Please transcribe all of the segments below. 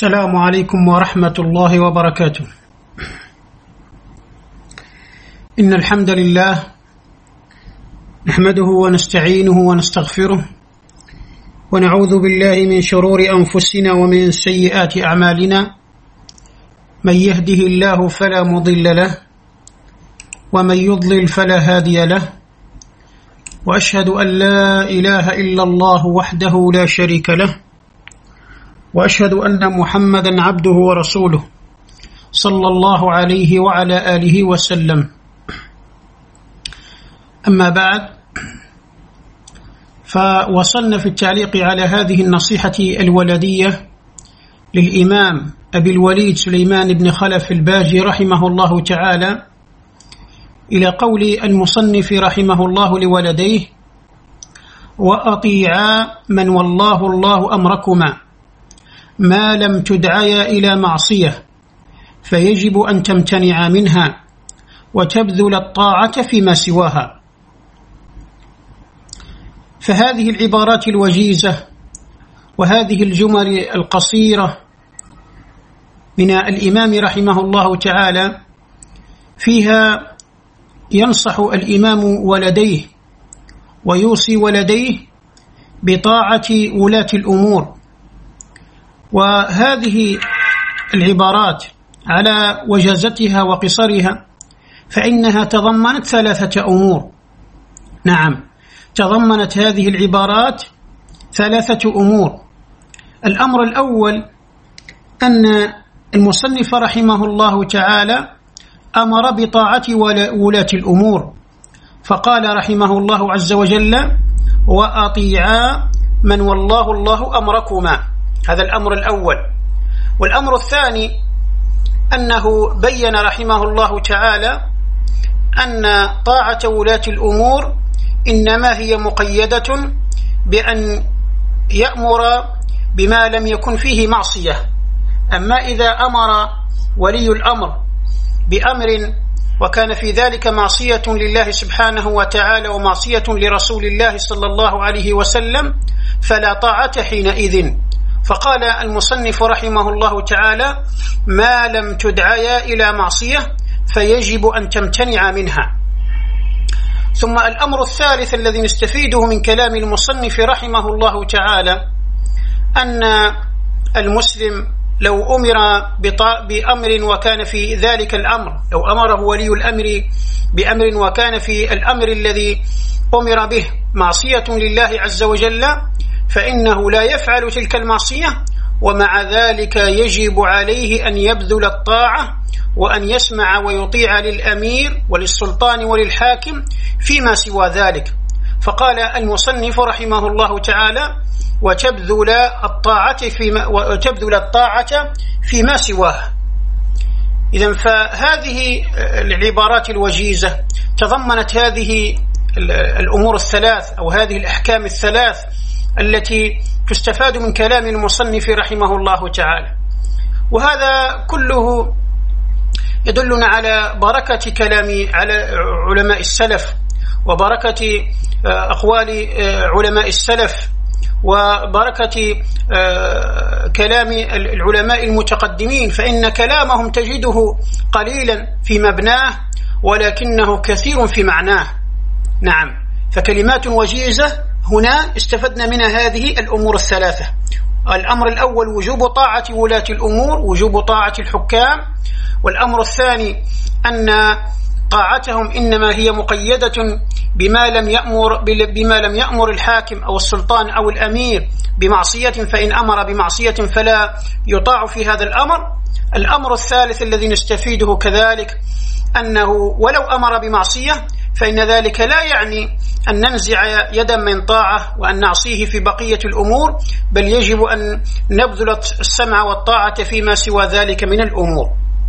السلام عليكم ورحمة الله وبركاته. إن الحمد لله نحمده ونستعينه ونستغفره ونعوذ بالله من شرور أنفسنا ومن سيئات أعمالنا. من يهده الله فلا مضل له ومن يضلل فلا هادي له، وأشهد أن لا إله إلا الله وحده لا شريك له، وأشهد أن محمدا عبده ورسوله صلى الله عليه وعلى آله وسلم. أما بعد، فوصلنا في التعليق على هذه النصيحة الولدية للإمام أبي الوليد سليمان بن خلف الباجي رحمه الله تعالى إلى قول المصنف رحمه الله لولديه: وأطيعا من والله الله أمركما ما لم تدعيا إلى معصية، فيجب أن تمتنعا منها وتبذل الطاعة فيما سواها. فهذه العبارات الوجيزة وهذه الجمل القصيرة من الإمام رحمه الله تعالى فيها ينصح الإمام ولديه ويوصي ولديه بطاعة ولاة الأمور. وهذه العبارات على وجازتها وقصرها فإنها تضمنت ثلاثة أمور. نعم، تضمنت هذه العبارات ثلاثة أمور. الأمر الأول أن المصنف رحمه الله تعالى أمر بطاعة ولاة الأمور، فقال رحمه الله عز وجل: وأطيعا من والله الله أمركما. هذا الأمر الأول. والأمر الثاني أنه بين رحمه الله تعالى أن طاعة ولاة الأمور إنما هي مقيدة بأن يأمر بما لم يكن فيه معصية. أما إذا أمر ولي الأمر بأمر وكان في ذلك معصية لله سبحانه وتعالى ومعصية لرسول الله صلى الله عليه وسلم فلا طاعة حينئذ. فقال المصنف رحمه الله تعالى: ما لم تدعيا إلى معصية فيجب أن تمتنع منها. ثم الأمر الثالث الذي نستفيده من كلام المصنف رحمه الله تعالى أن المسلم لو أمر بأمر وكان في ذلك الأمر، لو أمره ولي الأمر بأمر وكان في الأمر الذي أمر به معصية لله عز وجل، فإنه لا يفعل تلك المعصية، ومع ذلك يجب عليه أن يبذل الطاعة وأن يسمع ويطيع للأمير وللسلطان وللحاكم فيما سوى ذلك. فقال المصنف رحمه الله تعالى: وتبذل الطاعة فيما سواه. إذن فهذه العبارات الوجيزة تضمنت هذه الأمور الثلاث أو هذه الأحكام الثلاث التي تستفاد من كلام المصنف رحمه الله تعالى. وهذا كله يدلنا على بركة كلام على علماء السلف وبركة أقوال علماء السلف وبركة كلام العلماء المتقدمين، فإن كلامهم تجده قليلا في مبناه ولكنه كثير في معناه. نعم، فكلمات وجيزة هنا استفدنا منها هذه الأمور الثلاثة. الأمر الأول وجوب طاعة ولاة الأمور، وجوب طاعة الحكام. والأمر الثاني أن طاعتهم إنما هي مقيدة بما لم يأمر الحاكم أو السلطان أو الأمير بمعصية، فإن أمر بمعصية فلا يطاع في هذا الأمر. الأمر الثالث الذي نستفيده كذلك أنه ولو أمر بمعصية فإن ذلك لا يعني أن ننزع يدا من طاعة وأن نعصيه في بقية الأمور، بل يجب أن نبذل السمع والطاعة فيما سوى ذلك من الأمور.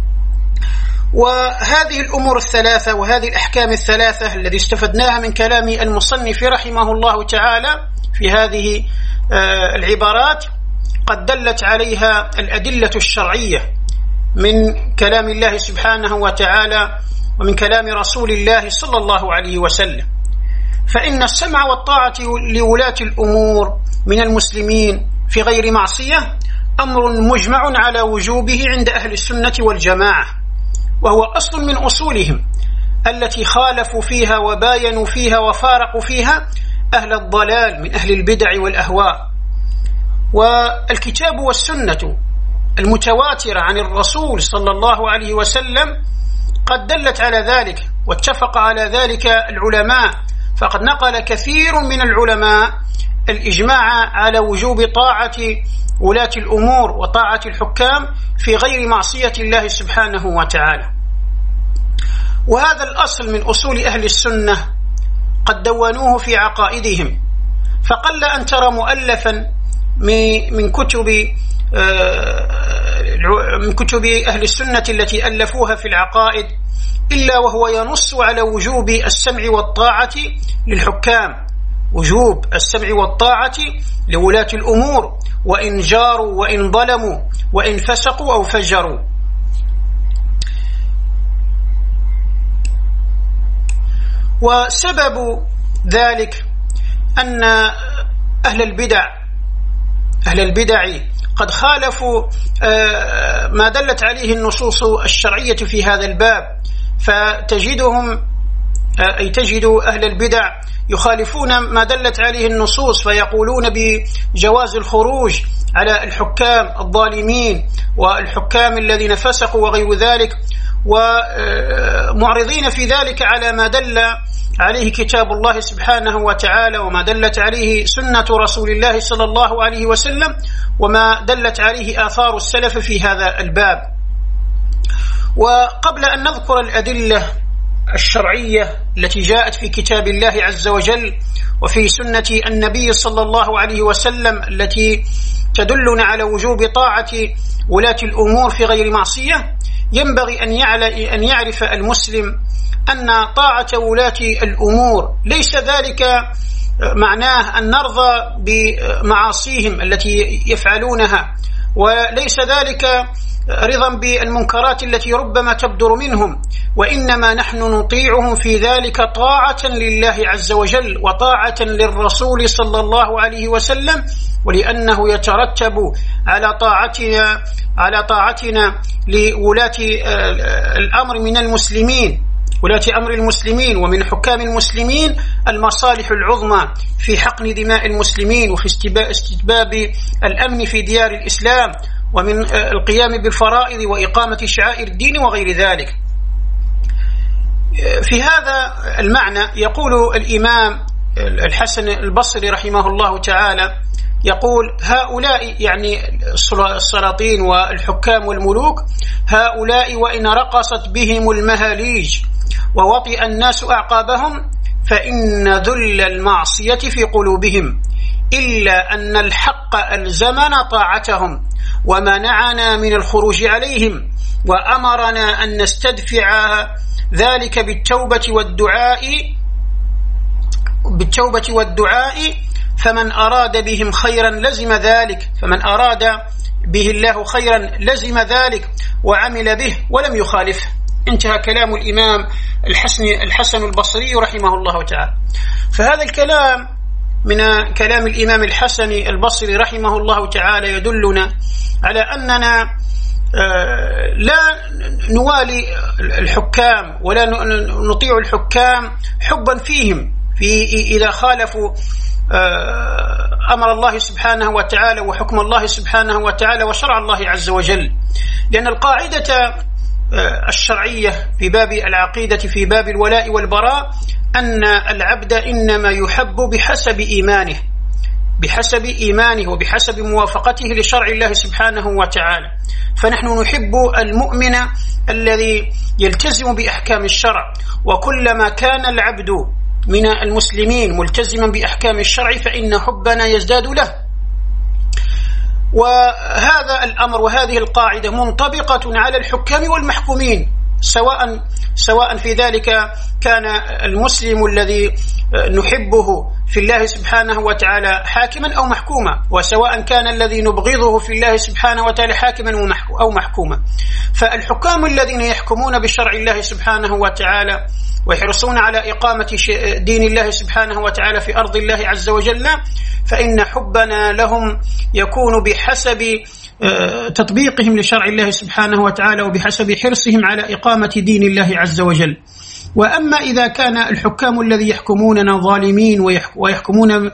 وهذه الأمور الثلاثة وهذه الأحكام الثلاثة التي استفدناها من كلام المصنف رحمه الله تعالى في هذه العبارات قد دلت عليها الأدلة الشرعية من كلام الله سبحانه وتعالى ومن كلام رسول الله صلى الله عليه وسلم. فإن السمع والطاعة لولاة الأمور من المسلمين في غير معصية أمر مجمع على وجوبه عند أهل السنة والجماعة، وهو أصل من أصولهم التي خالفوا فيها وباينوا فيها وفارقوا فيها أهل الضلال من أهل البدع والأهواء. والكتاب والسنة المتواترة عن الرسول صلى الله عليه وسلم قد دلت على ذلك، واتفق على ذلك العلماء، فقد نقل كثير من العلماء الإجماع على وجوب طاعة ولاة الأمور وطاعة الحكام في غير معصية الله سبحانه وتعالى. وهذا الأصل من أصول أهل السنة قد دونوه في عقائدهم، فقل أن ترى مؤلفا من كتب أهل السنة التي ألفوها في العقائد إلا وهو ينص على وجوب السمع والطاعة للحكام، وجوب السمع والطاعة لولاة الأمور، وإن جاروا وإن ظلموا وإن فسقوا أو فجروا. وسبب ذلك أن أهل البدع قد خالفوا ما دلت عليه النصوص الشرعية في هذا الباب، فتجدهم تجد أهل البدع يخالفون ما دلت عليه النصوص، فيقولون بجواز الخروج على الحكام الظالمين والحكام الذين فسقوا وغير ذلك، ومعرضين في ذلك على ما دل عليه كتاب الله سبحانه وتعالى، وما دلت عليه سنة رسول الله صلى الله عليه وسلم، وما دلت عليه آثار السلف في هذا الباب. وقبل أن نذكر الأدلة الشرعية التي جاءت في كتاب الله عز وجل وفي سنة النبي صلى الله عليه وسلم التي تدلنا على وجوب طاعة ولاة الأمور في غير معصية، ينبغي أن يعرف المسلم أن طاعة ولاة الأمور ليس ذلك معناه أن نرضى بمعاصيهم التي يفعلونها، وليس ذلك رضا بالمنكرات التي ربما تبدر منهم، وإنما نحن نطيعهم في ذلك طاعة لله عز وجل وطاعة للرسول صلى الله عليه وسلم، ولأنه يترتب على طاعتنا لولاة الأمر من المسلمين، ولاة أمر المسلمين ومن حكام المسلمين المصالح العظمى في حقن دماء المسلمين وفي استتباب الأمن في ديار الإسلام، ومن القيام بالفرائض وإقامة شعائر الدين وغير ذلك. في هذا المعنى يقول الإمام الحسن البصري رحمه الله تعالى، يقول هؤلاء يعني السلاطين والحكام والملوك، هؤلاء وإن رقصت بهم المهاليج ووطئ الناس أعقابهم فإن ذل المعصية في قلوبهم، إلا أن الحق ألزمنا طاعتهم ومنعنا من الخروج عليهم، وأمرنا أن نستدفع ذلك بالتوبة والدعاء، فمن أراد بهم خيرا لزم ذلك، فمن أراد به الله خيرا لزم ذلك وعمل به ولم يخالفه. انتهى كلام الإمام الحسن البصري رحمه الله تعالى. فهذا الكلام من كلام الإمام الحسن البصري رحمه الله تعالى يدلنا على أننا لا نوالي الحكام ولا نطيع الحكام حبا فيهم إذا خالفوا أمر الله سبحانه وتعالى وحكم الله سبحانه وتعالى وشرع الله عز وجل، لأن القاعدة الشرعية في باب العقيدة في باب الولاء والبراء أن العبد إنما يحب بحسب إيمانه وبحسب موافقته لشرع الله سبحانه وتعالى. فنحن نحب المؤمن الذي يلتزم بأحكام الشرع، وكلما كان العبد من المسلمين ملتزما بأحكام الشرع فإن حبنا يزداد له. وهذا الأمر وهذه القاعدة منطبقة على الحكام والمحكومين، سواء في ذلك كان المسلم الذي نحبه في الله سبحانه وتعالى حاكما أو محكوما، وسواء كان الذي نبغضه في الله سبحانه وتعالى حاكما أو محكوما. فالحكام الذين يحكمون بشرع الله سبحانه وتعالى ويحرصون على إقامة دين الله سبحانه وتعالى في أرض الله عز وجل، فإن حبنا لهم يكون بحسب تطبيقهم لشرع الله سبحانه وتعالى وبحسب حرصهم على إقامة دين الله عز وجل. وأما إذا كان الحكام الذي يحكموننا ظالمين ويحكمون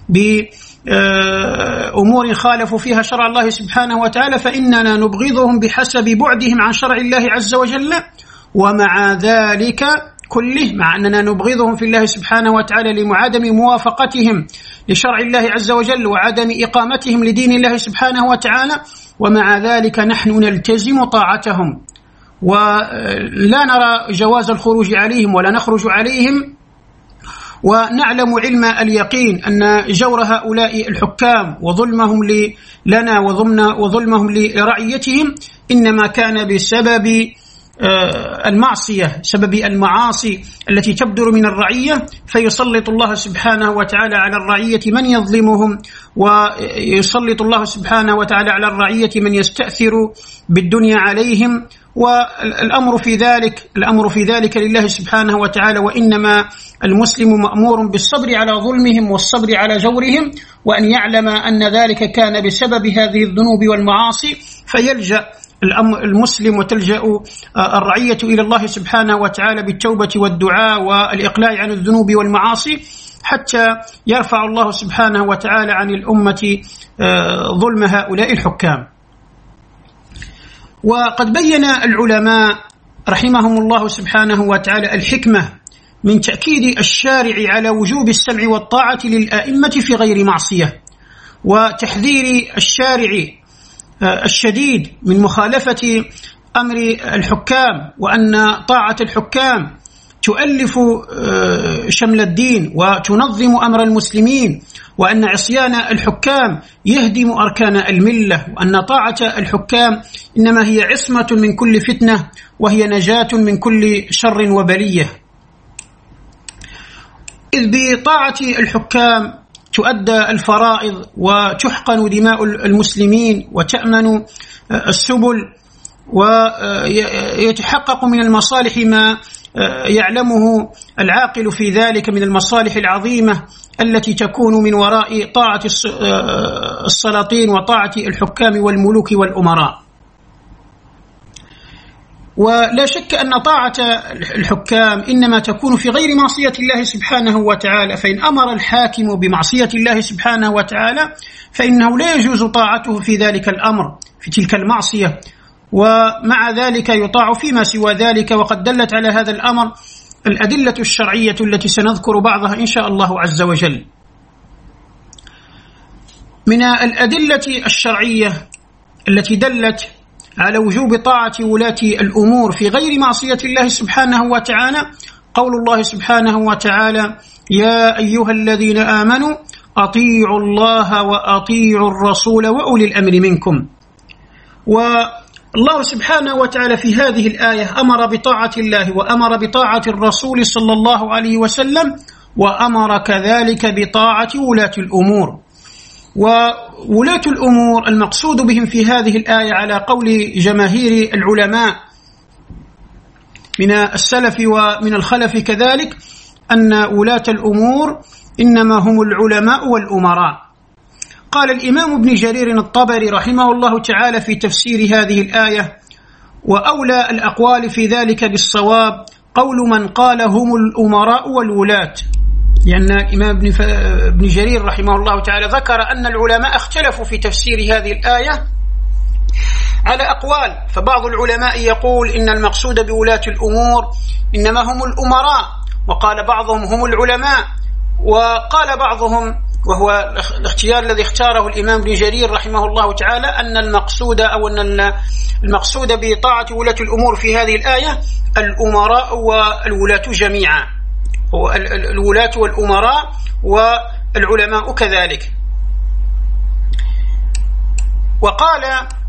بأمور خالفوا فيها شرع الله سبحانه وتعالى، فإننا نبغضهم بحسب بعدهم عن شرع الله عز وجل. ومع ذلك كله، مع أننا نبغضهم في الله سبحانه وتعالى لعدم موافقتهم لشرع الله عز وجل وعدم إقامتهم لدين الله سبحانه وتعالى، ومع ذلك نحن نلتزم طاعتهم ولا نرى جواز الخروج عليهم ولا نخرج عليهم، ونعلم علم اليقين أن جور هؤلاء الحكام وظلمهم لنا وظلمهم لرعيتهم إنما كان بسبب المعصية، سبب المعاصي التي تبدر من الرعية، فيسلط الله سبحانه وتعالى على الرعية من يظلمهم، ويسلط الله سبحانه وتعالى على الرعية من يستأثر بالدنيا عليهم. والأمر في ذلك لله سبحانه وتعالى، وإنما المسلم مأمور بالصبر على ظلمهم والصبر على جورهم، وأن يعلم أن ذلك كان بسبب هذه الذنوب والمعاصي، فيلجأ المسلم وتلجأ الرعية إلى الله سبحانه وتعالى بالتوبة والدعاء والإقلاع عن الذنوب والمعاصي، حتى يرفع الله سبحانه وتعالى عن الأمة ظلم هؤلاء الحكام. وقد بين العلماء رحمهم الله سبحانه وتعالى الحكمة من تأكيد الشارع على وجوب السمع والطاعة للآئمة في غير معصية، وتحذير الشارع الشديد من مخالفة أمر الحكام، وأن طاعة الحكام تؤلف شمل الدين وتنظم أمر المسلمين، وأن عصيان الحكام يهدم أركان الملة، وأن طاعة الحكام إنما هي عصمة من كل فتنة وهي نجاة من كل شر وبلية. إذ بطاعة الحكام تؤدى الفرائض وتحقن دماء المسلمين وتأمن السبل، ويتحقق من المصالح ما يعلمه العاقل في ذلك من المصالح العظيمة التي تكون من وراء طاعة السلاطين وطاعة الحكام والملوك والأمراء. ولا شك أن طاعة الحكام إنما تكون في غير معصية الله سبحانه وتعالى، فإن أمر الحاكم بمعصية الله سبحانه وتعالى فإنه لا يجوز طاعته في ذلك الأمر، في تلك المعصية، ومع ذلك يطاع فيما سوى ذلك. وقد دلت على هذا الأمر الأدلة الشرعية التي سنذكر بعضها إن شاء الله عز وجل. من الأدلة الشرعية التي دلت على وجوب طاعة ولاة الأمور في غير معصية الله سبحانه وتعالى قول الله سبحانه وتعالى: يا أيها الذين آمنوا أطيعوا الله وأطيعوا الرسول وأولي الأمر منكم. والله سبحانه وتعالى في هذه الآية أمر بطاعة الله وأمر بطاعة الرسول صلى الله عليه وسلم، وأمر كذلك بطاعة ولاة الأمور. وولاة الأمور المقصود بهم في هذه الآية على قول جماهير العلماء من السلف ومن الخلف كذلك أن ولاة الأمور إنما هم العلماء والأمراء. قال الإمام ابن جرير الطبري رحمه الله تعالى في تفسير هذه الآية: وأولى الأقوال في ذلك بالصواب قول من قال هم الأمراء والولاة، لأن الإمام ابن جرير رحمه الله تعالى ذكر أن العلماء اختلفوا في تفسير هذه الآية على أقوال، فبعض العلماء يقول إن المقصود بولاة الأمور إنما هم الأمراء، وقال بعضهم هم العلماء، وقال بعضهم، وهو الاختيار الذي اختاره الإمام ابن جرير رحمه الله تعالى، أن المقصود أو أن المقصود بطاعة ولاة الأمور في هذه الآية الأمراء والولاة جميعا، الولاة والأمراء والعلماء كذلك. وقال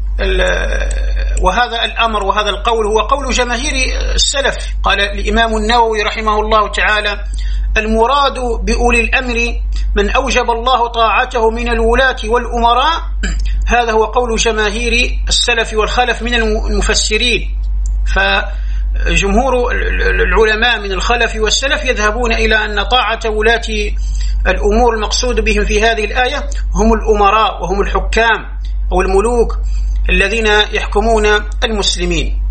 وهذا الأمر وهذا القول هو قول جماهير السلف. قال الإمام النووي رحمه الله تعالى: المراد بأولي الأمر من أوجب الله طاعته من الولاة والأمراء، هذا هو قول جماهير السلف والخلف من المفسرين. فجمهور العلماء من الخلف والسلف يذهبون إلى أن طاعة ولاة الأمور المقصود بهم في هذه الآية هم الأمراء وهم الحكام أو الملوك الذين يحكمون المسلمين.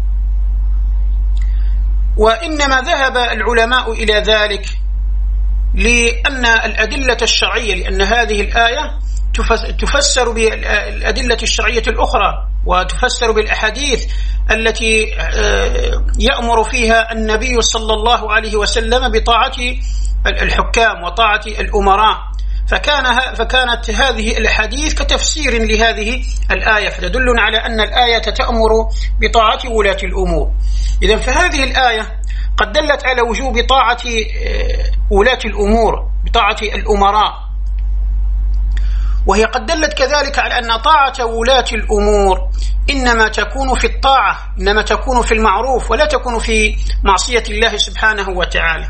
وإنما ذهب العلماء إلى ذلك لأن الأدلة الشرعية، لأن هذه الآية تفسر بالأدلة الشرعية الأخرى وتفسر بالأحاديث التي يأمر فيها النبي صلى الله عليه وسلم بطاعة الحكام وطاعة الأمراء، فكانت هذه الأحاديث كتفسير لهذه الآية، فتدل على أن الآية تأمر بطاعة ولاة الأمور. إذن فهذه الآية قد دلت على وجوب طاعة ولاة الأمور بطاعة الأمراء، وهي قد دلت كذلك على أن طاعة ولاة الأمور إنما تكون في الطاعة، إنما تكون في المعروف ولا تكون في معصية الله سبحانه وتعالى.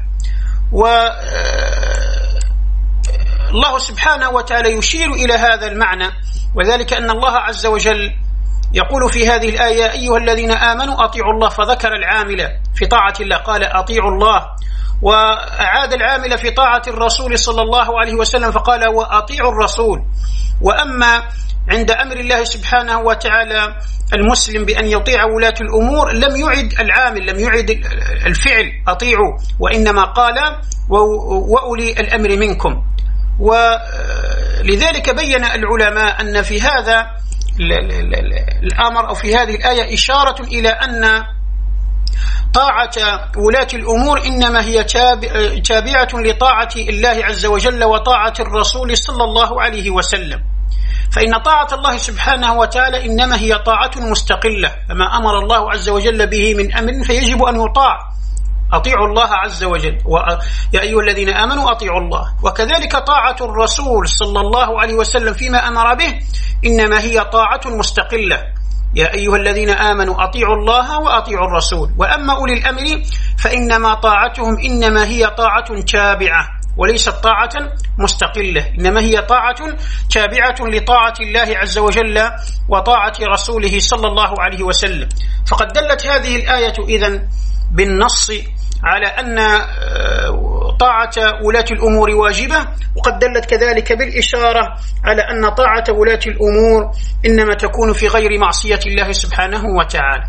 والله سبحانه وتعالى يشير إلى هذا المعنى، وذلك أن الله عز وجل يقول في هذه الآية: أيها الذين آمنوا أطيعوا الله، فذكر العامل في طاعة الله قال أطيعوا الله، وأعاد العامل في طاعة الرسول صلى الله عليه وسلم فقال وأطيعوا الرسول. وأما عند أمر الله سبحانه وتعالى المسلم بأن يطيع ولاة الأمور لم يعد العامل، لم يعد الفعل أطيعوا، وإنما قال وأولي الأمر منكم. ولذلك بين العلماء أن في هذا الأمر أو في هذه الآية إشارة إلى أن طاعة ولاة الأمور إنما هي تابعة لطاعة الله عز وجل وطاعة الرسول صلى الله عليه وسلم. فإن طاعة الله سبحانه وتعالى إنما هي طاعة مستقلة، فما أمر الله عز وجل به من أمر فيجب أن يطاع. أطيعوا الله عز وجل، يا أيها الذين آمنوا أطيعوا الله. وكذلك طاعة الرسول صلى الله عليه وسلم فيما أمر به إنما هي طاعة مستقلة، يا أيها الذين آمنوا أطيعوا الله وأطيعوا الرسول. وأما أولي الأمر فإنما طاعتهم إنما هي طاعة تابعة وليست طاعة مستقلة، إنما هي طاعة تابعة لطاعة الله عز وجل وطاعة رسوله صلى الله عليه وسلم. فقد دلت هذه الآية إذن بالنص على أن طاعة ولاة الأمور واجبة، وقد دلت كذلك بالإشارة على أن طاعة ولاة الأمور إنما تكون في غير معصية الله سبحانه وتعالى.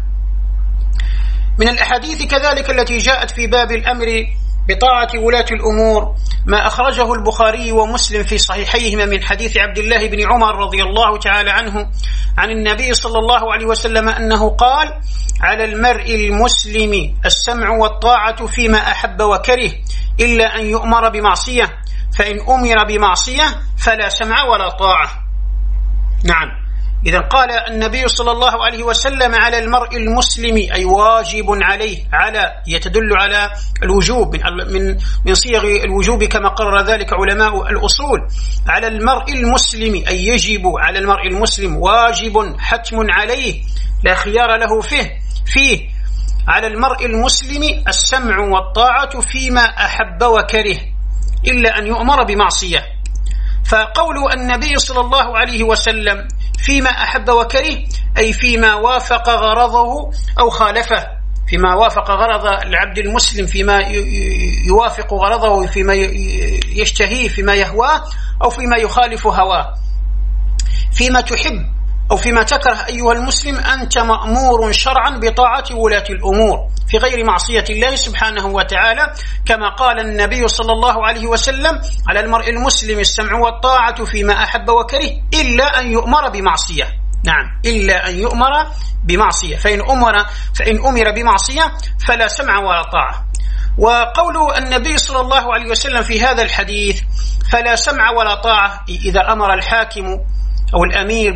من الأحاديث كذلك التي جاءت في باب الأمر بطاعة ولاة الأمور ما أخرجه البخاري ومسلم في صحيحيهما من حديث عبد الله بن عمر رضي الله تعالى عنه عن النبي صلى الله عليه وسلم أنه قال: على المرء المسلم السمع والطاعة فيما أحب وكره إلا أن يؤمر بمعصية، فإن أمر بمعصية فلا سمع ولا طاعة. نعم، إذا قال النبي صلى الله عليه وسلم على المرء المسلم أي واجب عليه، على يتدل على الوجوب من صيغ الوجوب كما قرر ذلك علماء الأصول. على المرء المسلم أي يجب على المرء المسلم، واجب حتم عليه لا خيار له فيه على المرء المسلم السمع والطاعة فيما أحب وكره إلا أن يؤمر بمعصية. فقول النبي صلى الله عليه وسلم فيما أحب وكره أي فيما وافق غرضه أو خالفه، فيما وافق غرض العبد المسلم، فيما يوافق غرضه، فيما يشتهيه، فيما يهواه، أو فيما يخالف هواه. فيما تحب أو فيما تكره أيها المسلم أنت مأمور شرعا بطاعة ولاة الأمور في غير معصية الله سبحانه وتعالى، كما قال النبي صلى الله عليه وسلم على المرء المسلم السمع والطاعة فيما أحب وكره إلا أن يؤمر بمعصية. نعم، إلا أن يؤمر بمعصية، فإن أمر بمعصية فلا سمع ولا طاعة. وقول النبي صلى الله عليه وسلم في هذا الحديث فلا سمع ولا طاعة إذا أمر الحاكم أو الأمير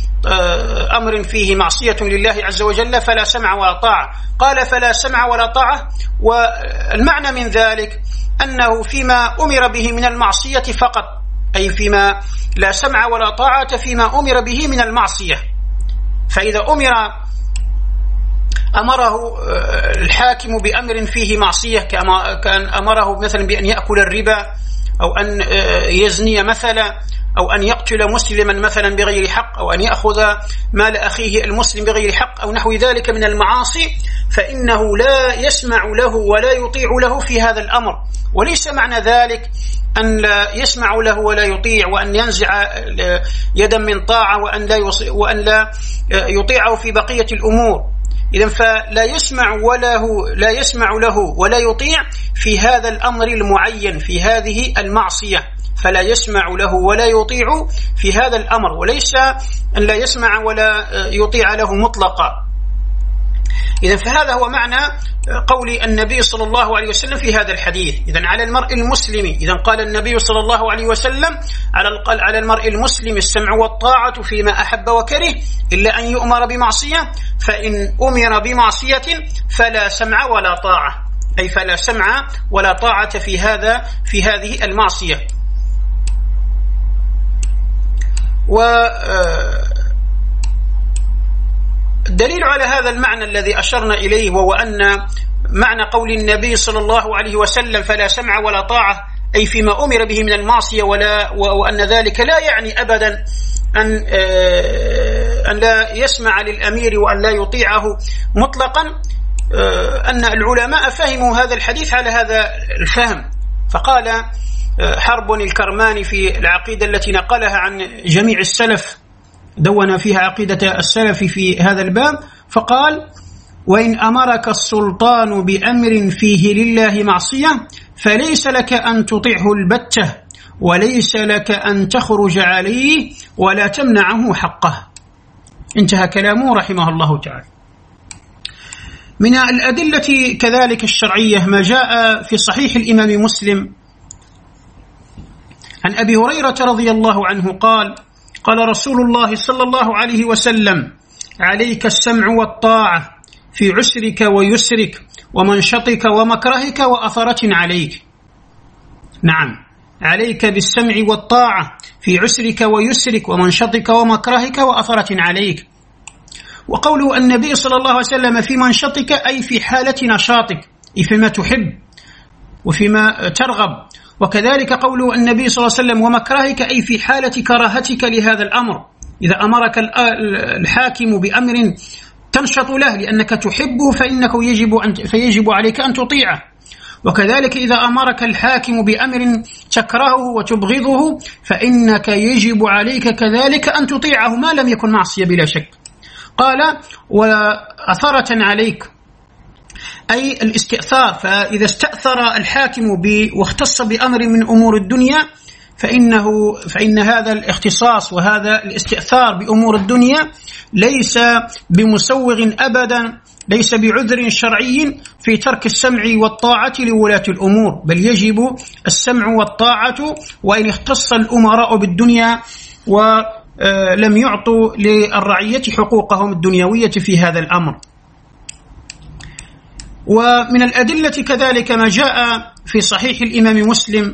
بأمر فيه معصية لله عز وجل فلا سمع ولا طاعة. قال فلا سمع ولا طاعة، والمعنى من ذلك أنه فيما أمر به من المعصية فقط، أي فيما لا سمع ولا طاعة فيما أمر به من المعصية. فإذا أمره الحاكم بأمر فيه معصية كان أمره مثلا بأن يأكل الربا أو أن يزني مثلا، أو أن يقتل مسلما مثلا بغير حق، أو أن يأخذ مال أخيه المسلم بغير حق أو نحو ذلك من المعاصي، فإنه لا يسمع له ولا يطيع له في هذا الأمر. وليس معنى ذلك أن لا يسمع له ولا يطيع، وأن ينزع يدا من طاعة وأن لا يطيعه في بقية الأمور. إذن فلا يسمع له ولا يطيع في هذا الأمر المعين، في هذه المعصية، فلا يسمع له ولا يطيع في هذا الأمر، وليس أن لا يسمع ولا يطيع له مطلقا. إذن فهذا هو معنى قول النبي صلى الله عليه وسلم في هذا الحديث. إذن على المرء المسلم، إذن قال النبي صلى الله عليه وسلم على المرء المسلم السمع والطاعة فيما أحب وكره، إلا أن يؤمر بمعصية، فإن أمر بمعصية فلا سمع ولا طاعة، أي فلا سمع ولا طاعة في هذه المعصية. والدليل على هذا المعنى الذي أشرنا إليه، وهو أن معنى قول النبي صلى الله عليه وسلم فلا سمع ولا طاعة، أي فيما أمر به من المعصية، وأن ذلك لا يعني أبدا أن لا يسمع للأمير وأن لا يطيعه مطلقا. أن العلماء فهموا هذا الحديث على هذا الفهم. فقال حرب الكرماني في العقيدة التي نقلها عن جميع السلف، دون فيها عقيدة السلف في هذا الباب، فقال: وإن أمرك السلطان بأمر فيه لله معصية فليس لك أن تطيعه البتة، وليس لك أن تخرج عليه ولا تمنعه حقه. انتهى كلامه رحمه الله تعالى. من الأدلة كذلك الشرعية ما جاء في صحيح الإمام مسلم عن أبي هريرة رضي الله عنه قال: قال رسول الله صلى الله عليه وسلم: عليك السمع والطاعة في عسرك ويسرك ومنشطك ومكرهك وأثرة عليك. نعم، عليك بالسمع والطاعة في عسرك ويسرك ومنشطك ومكرهك وأثرة عليك. وقوله النبي صلى الله عليه وسلم في منشطك أي في حالة نشاطك، أي فيما تحب وفيما ترغب. وكذلك قوله النبي صلى الله عليه وسلم ومكرهك أي في حالة كراهتك لهذا الأمر. إذا أمرك الحاكم بأمر تنشط له لأنك تحبه فيجب عليك أن تطيعه. وكذلك إذا أمرك الحاكم بأمر تكرهه وتبغضه فإنك يجب عليك كذلك أن تطيعه ما لم يكن معصية بلا شك. قال: وأثرة عليك أي الاستئثار، فإذا استأثر الحاكم واختص بأمر من أمور الدنيا فإن هذا الاختصاص وهذا الاستئثار بأمور الدنيا ليس بمسوغ أبدا، ليس بعذر شرعي في ترك السمع والطاعة لولاة الأمور، بل يجب السمع والطاعة وإن اختص الأمراء بالدنيا ولم يعطوا للرعية حقوقهم الدنيوية في هذا الأمر. ومن الأدلة كذلك ما جاء في صحيح الإمام مسلم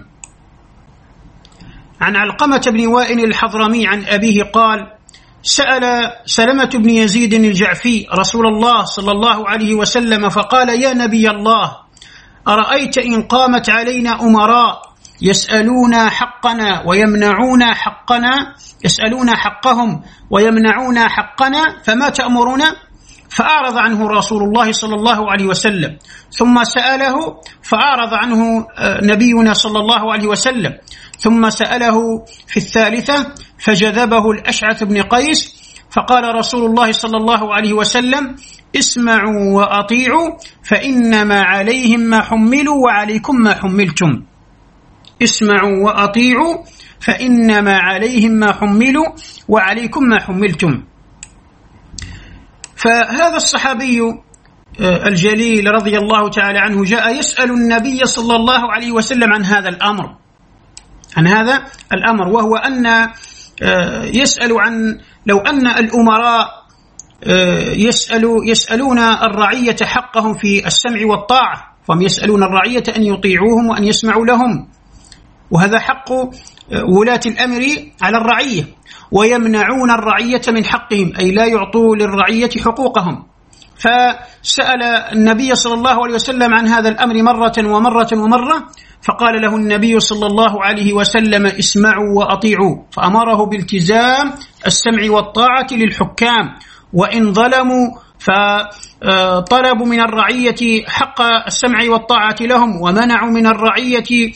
عن علقمة بن وائل الحضرمي عن أبيه قال: سأل سلمة بن يزيد الجعفي رسول الله صلى الله عليه وسلم فقال: يا نبي الله، أرأيت إن قامت علينا أمراء يسألون حقنا ويمنعون حقنا، يسألون حقهم ويمنعون حقنا، فما تأمرنا؟ فأعرض عنه رسول الله صلى الله عليه وسلم، ثم سأله فأعرض عنه نبينا صلى الله عليه وسلم، ثم سأله في الثالثة فجذبه الأشعث بن قيس، فقال رسول الله صلى الله عليه وسلم: اسمعوا وأطيعوا فإنما عليهم ما حملوا وعليكم ما حملتم. اسمعوا وأطيعوا فإنما عليهم ما حملوا وعليكم ما حملتم. فهذا الصحابي الجليل رضي الله تعالى عنه جاء يسأل النبي صلى الله عليه وسلم عن هذا الأمر، وهو أن يسأل عن لو أن الأمراء يسألون الرعية حقهم في السمع والطاعة، فهم يسألون الرعية أن يطيعوهم وأن يسمعوا لهم، وهذا حق ولاة الأمر على الرعية، ويمنعون الرعية من حقهم أي لا يعطوا للرعية حقوقهم. فسأل النبي صلى الله عليه وسلم عن هذا الأمر مرة ومرة ومرة، فقال له النبي صلى الله عليه وسلم: اسمعوا وأطيعوا، فأمره بالتزام السمع والطاعة للحكام، وإن ظلموا فطلبوا من الرعية حق السمع والطاعة لهم ومنعوا من الرعية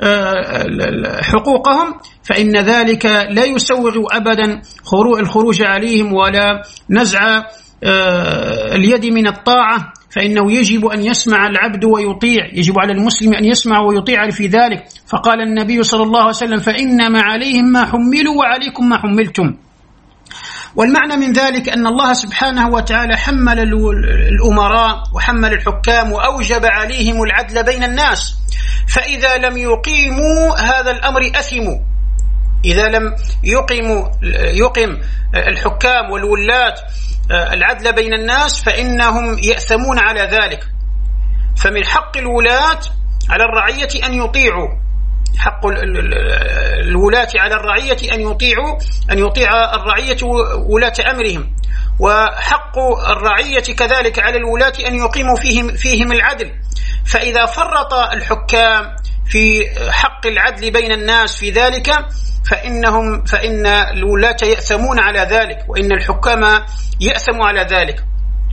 حقوقهم، فإن ذلك لا يسوغ أبدا الخروج عليهم ولا نزع اليد من الطاعة، فإنه يجب أن يسمع العبد ويطيع، يجب على المسلم أن يسمع ويطيع في ذلك. فقال النبي صلى الله عليه وسلم: فإنما عليهم ما حملوا وعليكم ما حملتم. والمعنى من ذلك أن الله سبحانه وتعالى حمل الأمراء وحمل الحكام وأوجب عليهم العدل بين الناس، فإذا لم يقيموا هذا الأمر أثموا. إذا لم يقم الحكام والولاة العدل بين الناس فإنهم يأثمون على ذلك. فمن حق الولاة على الرعية أن يطيعوا، حق الولاة على الرعية أن يطيع الرعية ولاة أمرهم، وحق الرعية كذلك على الولاة أن يقيموا فيهم العدل. فإذا فرط الحكام في حق العدل بين الناس في ذلك فإن الولاة يأثمون على ذلك، وإن الحكام يأثموا على ذلك.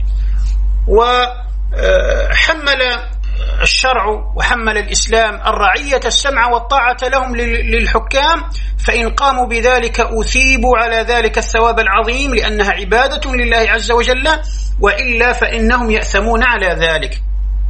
وحمل الشرع وحمل الإسلام الرعية السمع والطاعة لهم للحكام، فإن قاموا بذلك أثيبوا على ذلك الثواب العظيم، لأنها عبادة لله عز وجل، وإلا فإنهم يأثمون على ذلك.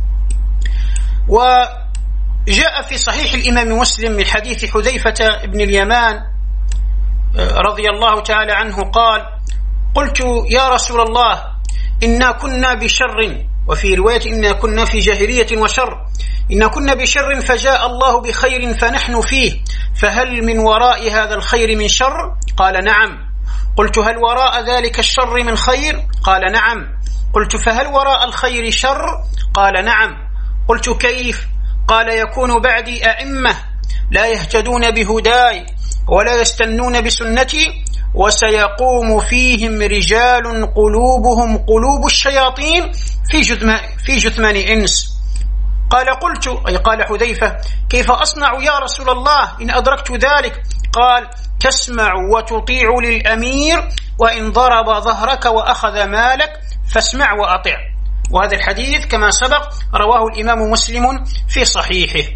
وجاء في صحيح الإمام مسلم من حديث حذيفة بن اليمان رضي الله تعالى عنه قال: قلت يا رسول الله إنا كنا بشر، وفي رواية إنا كنا في جاهلية وشر، إنا كنا بشر فجاء الله بخير فنحن فيه، فهل من وراء هذا الخير من شر؟ قال: نعم. قلت: هل وراء ذلك الشر من خير؟ قال: نعم. قلت: فهل وراء الخير شر؟ قال: نعم. قلت: كيف؟ قال: يكون بعدي أئمة لا يهتدون بهداي ولا يستنون بسنتي، وسيقوم فيهم رجال قلوبهم قلوب الشياطين في جثمان إنس. قال حذيفة: كيف أصنع يا رسول الله إن أدركت ذلك؟ قال: تسمع وتطيع للأمير، وإن ضرب ظهرك وأخذ مالك فاسمع وأطع. وهذا الحديث كما سبق رواه الإمام مسلم في صحيحه.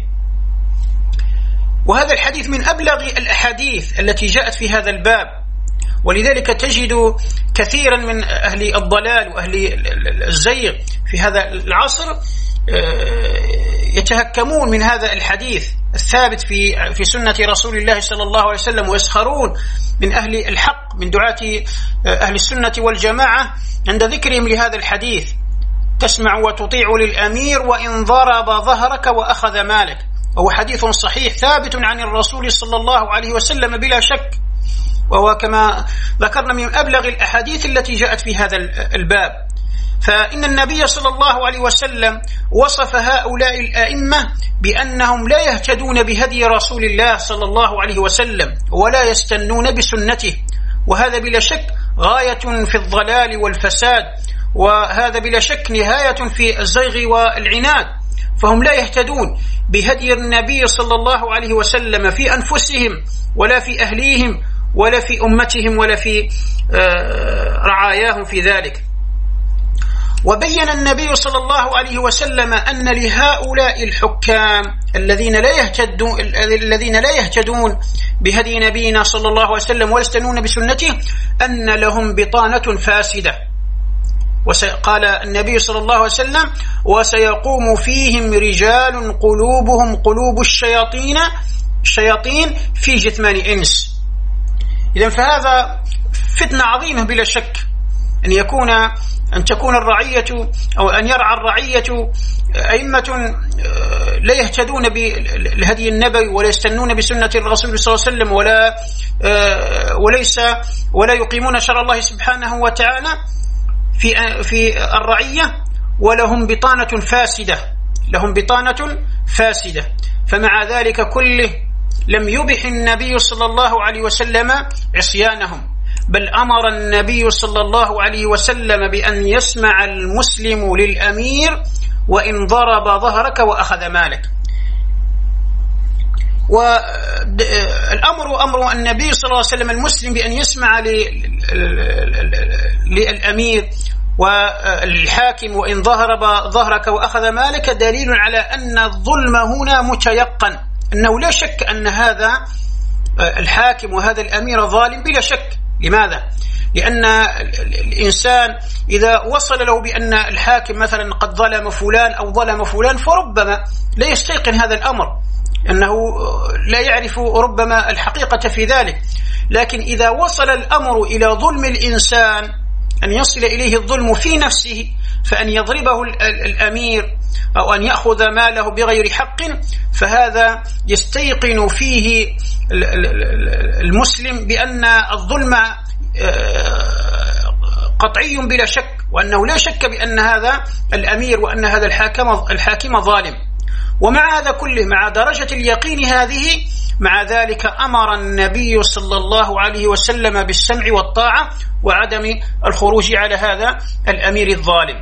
وهذا الحديث من أبلغ الأحاديث التي جاءت في هذا الباب، ولذلك تجد كثيرا من أهل الضلال وأهل الزيغ في هذا العصر يتهكمون من هذا الحديث الثابت في سنة رسول الله صلى الله عليه وسلم، ويسخرون من أهل الحق من دعاة أهل السنة والجماعة عند ذكرهم لهذا الحديث: تسمع وتطيع للأمير وإن ضرب ظهرك وأخذ مالك. وهو حديث صحيح ثابت عن الرسول صلى الله عليه وسلم بلا شك، وهو كما ذكرنا من أبلغ الأحاديث التي جاءت في هذا الباب. فإن النبي صلى الله عليه وسلم وصف هؤلاء الأئمة بأنهم لا يهتدون بهدي رسول الله صلى الله عليه وسلم ولا يستنون بسنته، وهذا بلا شك غاية في الضلال والفساد، وهذا بلا شك نهاية في الزيغ والعناد. فهم لا يهتدون بهدي النبي صلى الله عليه وسلم في أنفسهم ولا في أهليهم ولا في أمتهم ولا في رعاياهم في ذلك. وبين النبي صلى الله عليه وسلم أن لهؤلاء الحكام الذين لا يهتدون بهدي نبينا صلى الله عليه وسلم ولا يستنون بسنته أن لهم بطانة فاسدة. وقال النبي صلى الله عليه وسلم: وسيقوم فيهم رجال قلوبهم قلوب الشياطين في جثمان إنس. إذن فهذا فتنة عظيمة بلا شك، أن تكون الرعية أو أن يرعى الرعية أئمة لا يهتدون بالهدي النبوي ولا يستنون بسنة الرسول صلى الله عليه وسلم ولا يقيمون شرع الله سبحانه وتعالى في الرعية، ولهم بطانة فاسدة. فمع ذلك كله لم يبح النبي صلى الله عليه وسلم عصيانهم، بل أمر النبي صلى الله عليه وسلم بأن يسمع المسلم للأمير وإن ضرب ظهرك وأخذ مالك. والأمر أمر النبي صلى الله عليه وسلم المسلم بأن يسمع للأمير والحاكم وإن ظهرك وأخذ مالك دليل على أن الظلم هنا متيقن، أنه لا شك أن هذا الحاكم وهذا الأمير ظالم بلا شك. لماذا؟ لأن الإنسان إذا وصل له بأن الحاكم مثلا قد ظلم فلان أو ظلم فلان فربما لا يستيقن هذا الأمر، أنه لا يعرف ربما الحقيقة في ذلك. لكن إذا وصل الأمر إلى ظلم الإنسان، أن يصل إليه الظلم في نفسه، فأن يضربه الأمير أو أن يأخذ ماله بغير حق، فهذا يستيقن فيه المسلم بأن الظلم قطعي بلا شك، وأنه لا شك بأن هذا الأمير وأن هذا الحاكم ظالم. ومع هذا كله، مع درجة اليقين هذه، مع ذلك أمر النبي صلى الله عليه وسلم بالسمع والطاعة وعدم الخروج على هذا الأمير الظالم.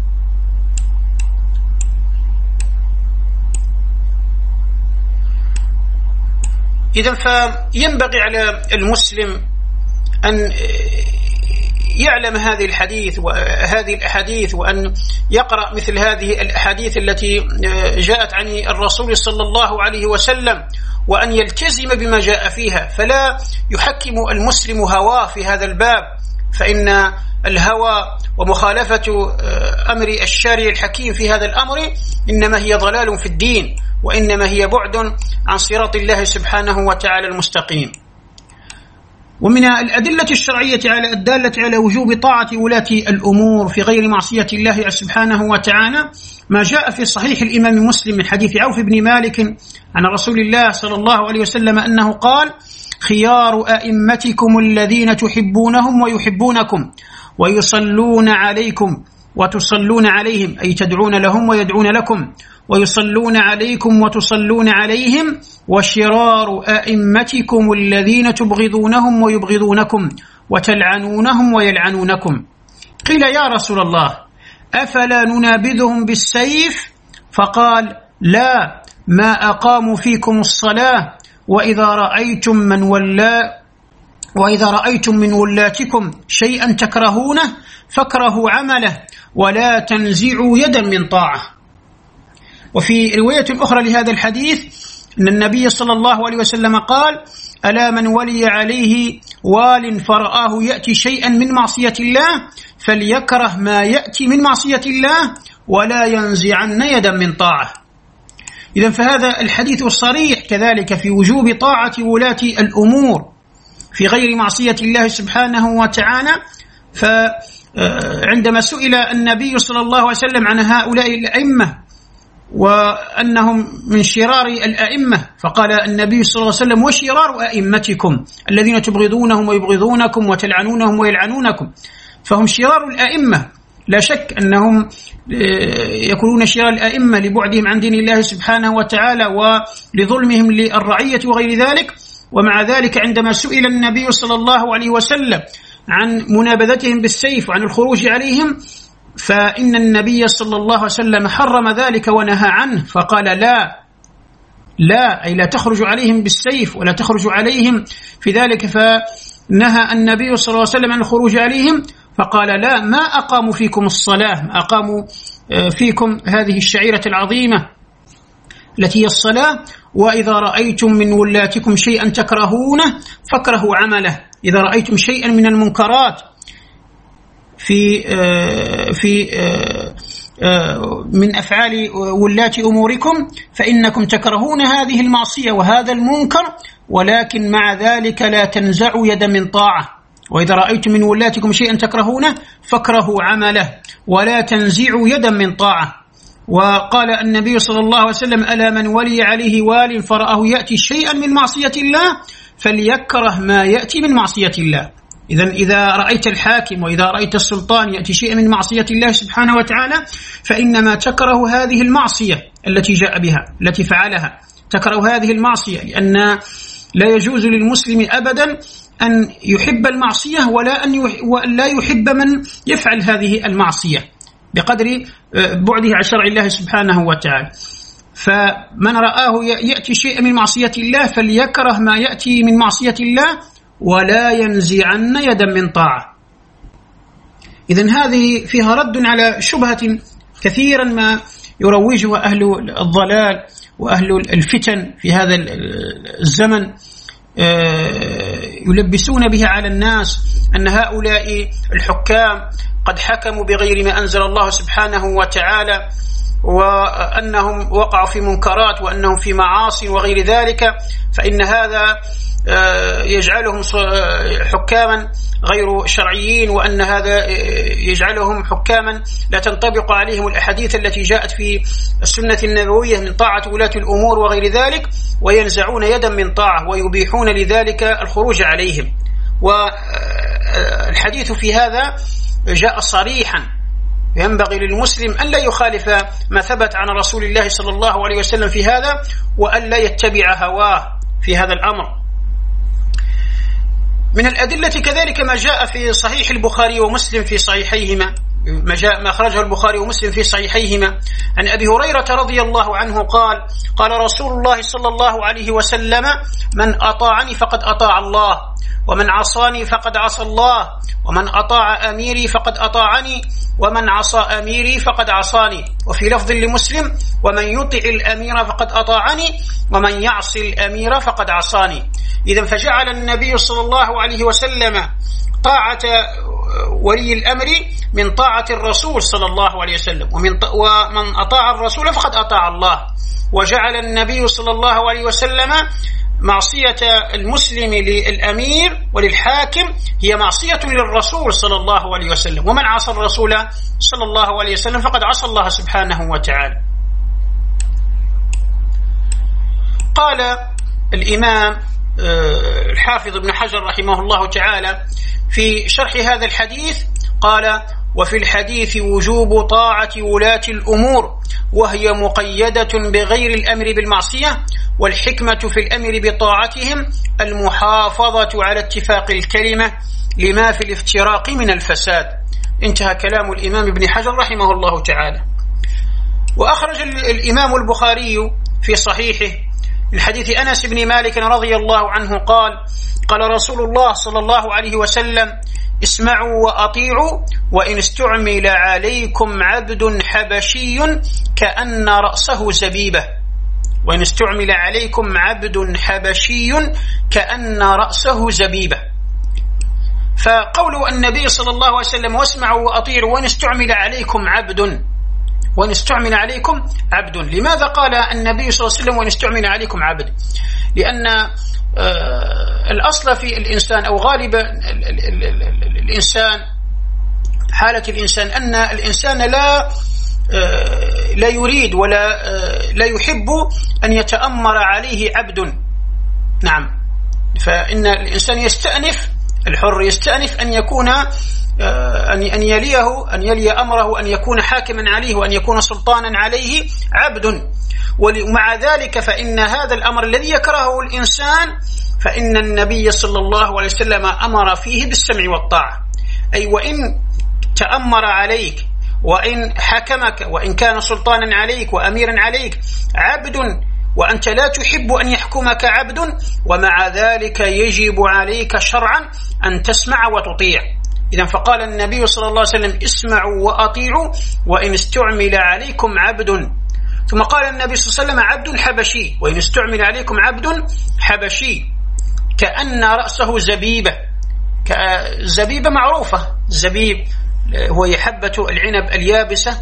إذن فينبغي على المسلم أن يعلم هذه الأحاديث وأن يقرأ مثل هذه الأحاديث التي جاءت عن الرسول صلى الله عليه وسلم، وأن يلتزم بما جاء فيها، فلا يحكم المسلم هواه في هذا الباب، فإن الهوى ومخالفة أمر الشارع الحكيم في هذا الأمر إنما هي ضلال في الدين، وإنما هي بعد عن صراط الله سبحانه وتعالى المستقيم. ومن الأدلة الشرعية الدالة على وجوب طاعة ولاة الأمور في غير معصية الله سبحانه وتعالى ما جاء في صحيح الإمام مسلم من حديث عوف بن مالك عن رسول الله صلى الله عليه وسلم أنه قال: خيار أئمتكم الذين تحبونهم ويحبونكم ويصلون عليكم وتصلون عليهم، أي تدعون لهم ويدعون لكم، ويصلون عليكم وتصلون عليهم، وشرار أئمتكم الذين تبغضونهم ويبغضونكم وتلعنونهم ويلعنونكم. قيل: يا رسول الله، أفلا ننابذهم بالسيف؟ فقال: لا، ما أقاموا فيكم الصلاة، وإذا رأيتم من ولاتكم شيئا تكرهونه فاكرهوا عمله، ولا تنزعوا يدا من طاعة. وفي رواية أخرى لهذا الحديث أن النبي صلى الله عليه وسلم قال: ألا من ولي عليه وال فرآه يأتي شيئا من معصية الله فليكره ما يأتي من معصية الله ولا ينزعن يدا من طاعة. إذن فهذا الحديث الصريح كذلك في وجوب طاعة ولاة الأمور في غير معصية الله سبحانه وتعالى. فعندما سئل النبي صلى الله عليه وسلم عن هؤلاء الأئمة وأنهم من شرار الأئمة، فقال النبي صلى الله عليه وسلم: وشرار أئمتكم الذين تبغضونهم ويبغضونكم وتلعنونهم ويلعنونكم. فهم شرار الأئمة، لا شك أنهم يكونون شرار الأئمة لبعدهم عن دين الله سبحانه وتعالى ولظلمهم للرعية وغير ذلك. ومع ذلك عندما سئل النبي صلى الله عليه وسلم عن منابذتهم بالسيف وعن الخروج عليهم، فإن النبي صلى الله عليه وسلم حرم ذلك ونهى عنه، فقال: لا، أي لا تخرج عليهم بالسيف ولا تخرج عليهم في ذلك. فنهى النبي صلى الله عليه وسلم عن الخروج عليهم، فقال: لا، ما أقاموا فيكم الصلاة، ما أقاموا فيكم هذه الشعيرة العظيمة التي هي الصلاة. وإذا رأيتم من ولاتكم شيئا تكرهونه فاكرهوا عمله. إذا رأيتم شيئا من المنكرات من أفعال ولاة أموركم فإنكم تكرهون هذه المعصية وهذا المنكر، ولكن مع ذلك لا تنزعوا يدا من طاعة. وإذا رأيتم من ولاتكم شيئا تكرهونه فاكرهوا عمله ولا تنزعوا يدا من طاعة. وقال النبي صلى الله عليه وسلم: ألا من ولي عليه وال فرآه يأتي شيئا من معصية الله فليكره ما يأتي من معصية الله. إذا رأيت الحاكم وإذا رأيت السلطان يأتي شيئا من معصية الله سبحانه وتعالى فإنما تكره هذه المعصية التي جاء بها، التي فعلها، تكره هذه المعصية، لأن لا يجوز للمسلم أبدا أن يحب المعصية ولا لا يحب من يفعل هذه المعصية بقدر بعده عن شرع الله سبحانه وتعالى. فمن رآه يأتي شيء من معصية الله فليكره ما يأتي من معصية الله ولا ينزعن يدا من طاعة. إذن هذه فيها رد على شبهة كثيرا ما يروجها أهل الضلال وأهل الفتن في هذا الزمن، يلبسون بها على الناس أن هؤلاء الحكام قد حكموا بغير ما أنزل الله سبحانه وتعالى، وأنهم وقعوا في منكرات وأنهم في معاصي وغير ذلك، فإن هذا يجعلهم حكاما غير شرعيين، وأن هذا يجعلهم حكاما لا تنطبق عليهم الأحاديث التي جاءت في السنة النبوية من طاعة ولاة الأمور وغير ذلك، وينزعون يدا من طاعة ويبيحون لذلك الخروج عليهم. والحديث في هذا جاء صريحا، ينبغي للمسلم أن لا يخالف ما ثبت عن رسول الله صلى الله عليه وسلم في هذا، وأن لا يتبع هواه في هذا الأمر. من الأدلة كذلك ما جاء في صحيح البخاري ومسلم في صحيحيهما، ما أخرجه البخاري ومسلم في صحيحيهما عن أبي هريرة رضي الله عنه قال: قال رسول الله صلى الله عليه وسلم: من أطاعني فقد أطاع الله، ومن عصاني فقد عصى الله، ومن أطاع أميري فقد أطاعني، ومن عصى أميري فقد عصاني. وفي لفظ لمسلم: ومن يطع الأمير فقد أطاعني، ومن يعصي الأمير فقد عصاني. إذن فجعل النبي صلى الله عليه وسلم طاعة ولي الأمر من طاعة الرسول صلى الله عليه وسلم، ومن أطاع الرسول فقد أطاع الله. وجعل النبي صلى الله عليه وسلم معصية المسلم للأمير وللحاكم هي معصية للرسول صلى الله عليه وسلم، ومن عصى الرسول صلى الله عليه وسلم فقد عصى الله سبحانه وتعالى. قال الإمام الحافظ ابن حجر رحمه الله تعالى في شرح هذا الحديث قال: وفي الحديث وجوب طاعة ولاة الأمور، وهي مقيدة بغير الأمر بالمعصية، والحكمة في الأمر بطاعتهم المحافظة على اتفاق الكلمة لما في الافتراق من الفساد. انتهى كلام الإمام ابن حجر رحمه الله تعالى. وأخرج الإمام البخاري في صحيحه من حديث أنس بن مالك رضي الله عنه قال: قال رسول الله صلى الله عليه وسلم: اسمعوا وأطيعوا، وإن استعمل عليكم عبد حبشي كأن رأسه زبيبة. وإن استعمل عليكم عبد حبشي كأن رأسه زبيبة. فقول النبي صلى الله عليه وسلم: واسمعوا وأطيعوا وإن استعمل عليكم عبد، وإن استعمل عليكم عبد، لماذا قال النبي صلى الله عليه وسلم وإن استعمل عليكم عبد؟ لأن الأصل في الإنسان أو غالب الإنسان، حالة الإنسان أن الإنسان لا يريد ولا لا يحب أن يتأمر عليه عبد. نعم، فإن الإنسان يستأنف، الحر يستأنف أن يكون أن يلي أمره، أن يكون حاكما عليه، وأن يكون سلطانا عليه عبد. ومع ذلك فإن هذا الأمر الذي يكرهه الإنسان فإن النبي صلى الله عليه وسلم أمر فيه بالسمع والطاعة، أي وإن تأمر عليك، وإن حكمك، وإن كان سلطانا عليك وأميرا عليك عبد، وأنت لا تحب أن يحكمك عبد، ومع ذلك يجب عليك شرعا أن تسمع وتطيع. إذن فقال النبي صلى الله عليه وسلم: اسمعوا وأطيعوا وإن استعمل عليكم عبد. ثم قال النبي صلى الله عليه وسلم: عبد حبشي، وإن استعمل عليكم عبد حبشي كأن رأسه زبيبة. زبيبة معروفة، الزبيب هو حبة العنب اليابسة.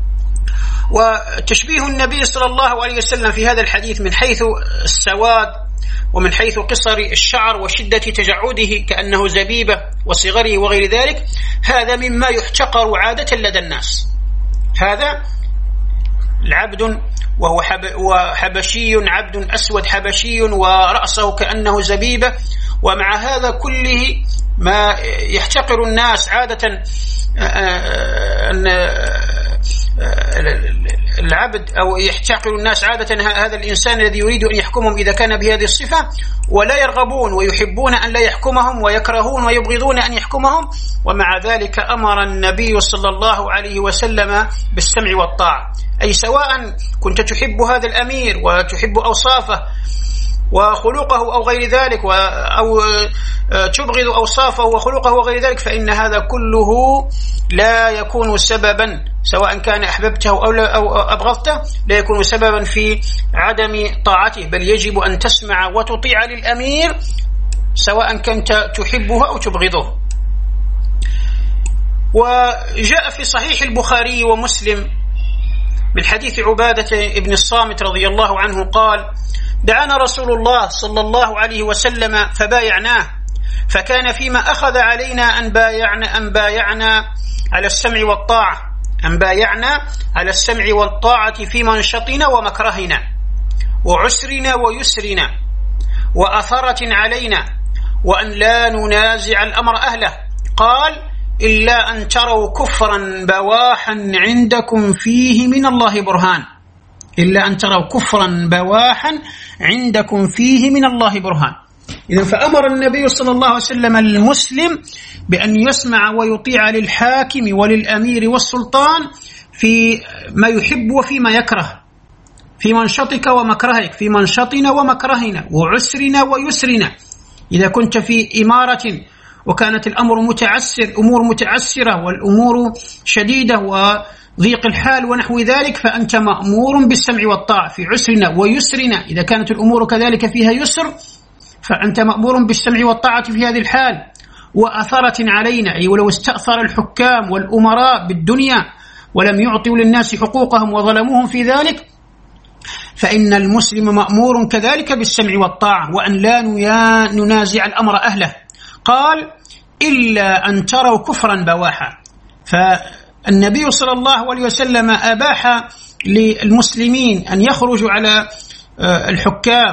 وتشبيه النبي صلى الله عليه وسلم في هذا الحديث من حيث السواد ومن حيث قصر الشعر وشدة تجعده كأنه زبيبة وصغره وغير ذلك، هذا مما يحتقر عادة لدى الناس. هذا العبد وهو حبشي، عبد أسود حبشي ورأسه كأنه زبيبة. ومع هذا كله ما يحتقر الناس عادة العبد أو يحتقر الناس عادة هذا الإنسان الذي يريد أن يحكمهم إذا كان بهذه الصفة، ولا يرغبون ويحبون أن لا يحكمهم ويكرهون ويبغضون أن يحكمهم. ومع ذلك أمر النبي صلى الله عليه وسلم بالسمع والطاعة، أي سواء كنت تحب هذا الأمير وتحب أوصافه وخلقه أو غير ذلك، أو تبغض أوصافه وخلقه وغير ذلك، فإن هذا كله لا يكون سببا، سواء كان أحببته أو أبغضته، لا يكون سببا في عدم طاعته، بل يجب أن تسمع وتطيع للأمير سواء كنت تحبه أو تبغضه. وجاء في صحيح البخاري ومسلم من حديث عبادة ابن الصامت رضي الله عنه قال: دعانا رسول الله صلى الله عليه وسلم فبايعناه، فكان فيما أخذ علينا أن بايعنا على السمع والطاعة، أن بايعنا على السمع والطاعة في منشطنا ومكرهنا وعسرنا ويسرنا وأثرة علينا، وأن لا ننازع الأمر أهله. قال: إلا أن تروا كفرا بواحا عندكم فيه من الله برهان، إلا أن تروا كفرا بواحا عندكم فيه من الله برهان. إذن فأمر النبي صلى الله عليه وسلم المسلم بأن يسمع ويطيع للحاكم وللأمير والسلطان في ما يحب وفيما يكره، في منشطك ومكرهك، في منشطنا ومكرهنا وعسرنا ويسرنا. إذا كنت في إمارة وكانت الأمر أمور متعسرة والأمور شديدة وضيق الحال ونحو ذلك، فأنت مأمور بالسمع والطاعة في عسرنا ويسرنا. إذا كانت الأمور كذلك فيها يسر فأنت مأمور بالسمع والطاعة في هذه الحال. وأثرة علينا، أي ولو استأثر الحكام والأمراء بالدنيا ولم يعطوا للناس حقوقهم وظلموهم في ذلك، فإن المسلم مأمور كذلك بالسمع والطاعة، وأن لا ننازع الأمر أهله. قال: إلا أن تروا كفرا بواحا. فالنبي صلى الله عليه وسلم أباح للمسلمين أن يخرجوا على الحكام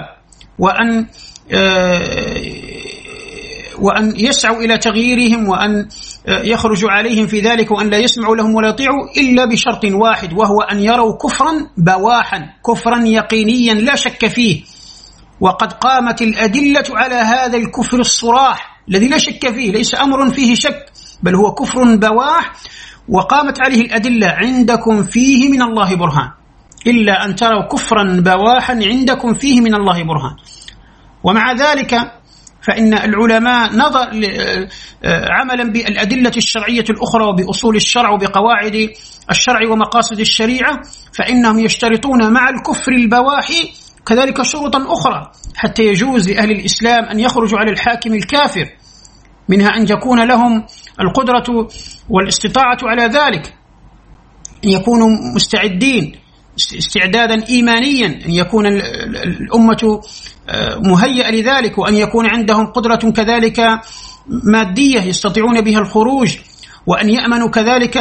وأن يسعوا إلى تغييرهم، وأن يخرجوا عليهم في ذلك، وأن لا يسمعوا لهم ولا يطيعوا إلا بشرط واحد، وهو أن يروا كفرا بواحا، كفرا يقينيا لا شك فيه. وقد قامت الأدلة على هذا الكفر الصراح الذي لا شك فيه، ليس أمر فيه شك، بل هو كفر بواح وقامت عليه الأدلة. عندكم فيه من الله برهان، إلا أن تروا كفرا بواحا عندكم فيه من الله برهان. ومع ذلك فإن العلماء نظر عملا بالأدلة الشرعية الأخرى وبأصول الشرع وبقواعد الشرع ومقاصد الشريعة، فإنهم يشترطون مع الكفر البواحي كذلك شروطا أخرى حتى يجوز لأهل الإسلام أن يخرجوا على الحاكم الكافر، منها أن يكون لهم القدرة والاستطاعة على ذلك، أن يكونوا مستعدين استعدادا إيمانيا، أن يكون الأمة مهيئة لذلك، وأن يكون عندهم قدرة كذلك مادية يستطيعون بها الخروج، وأن يأمنوا كذلك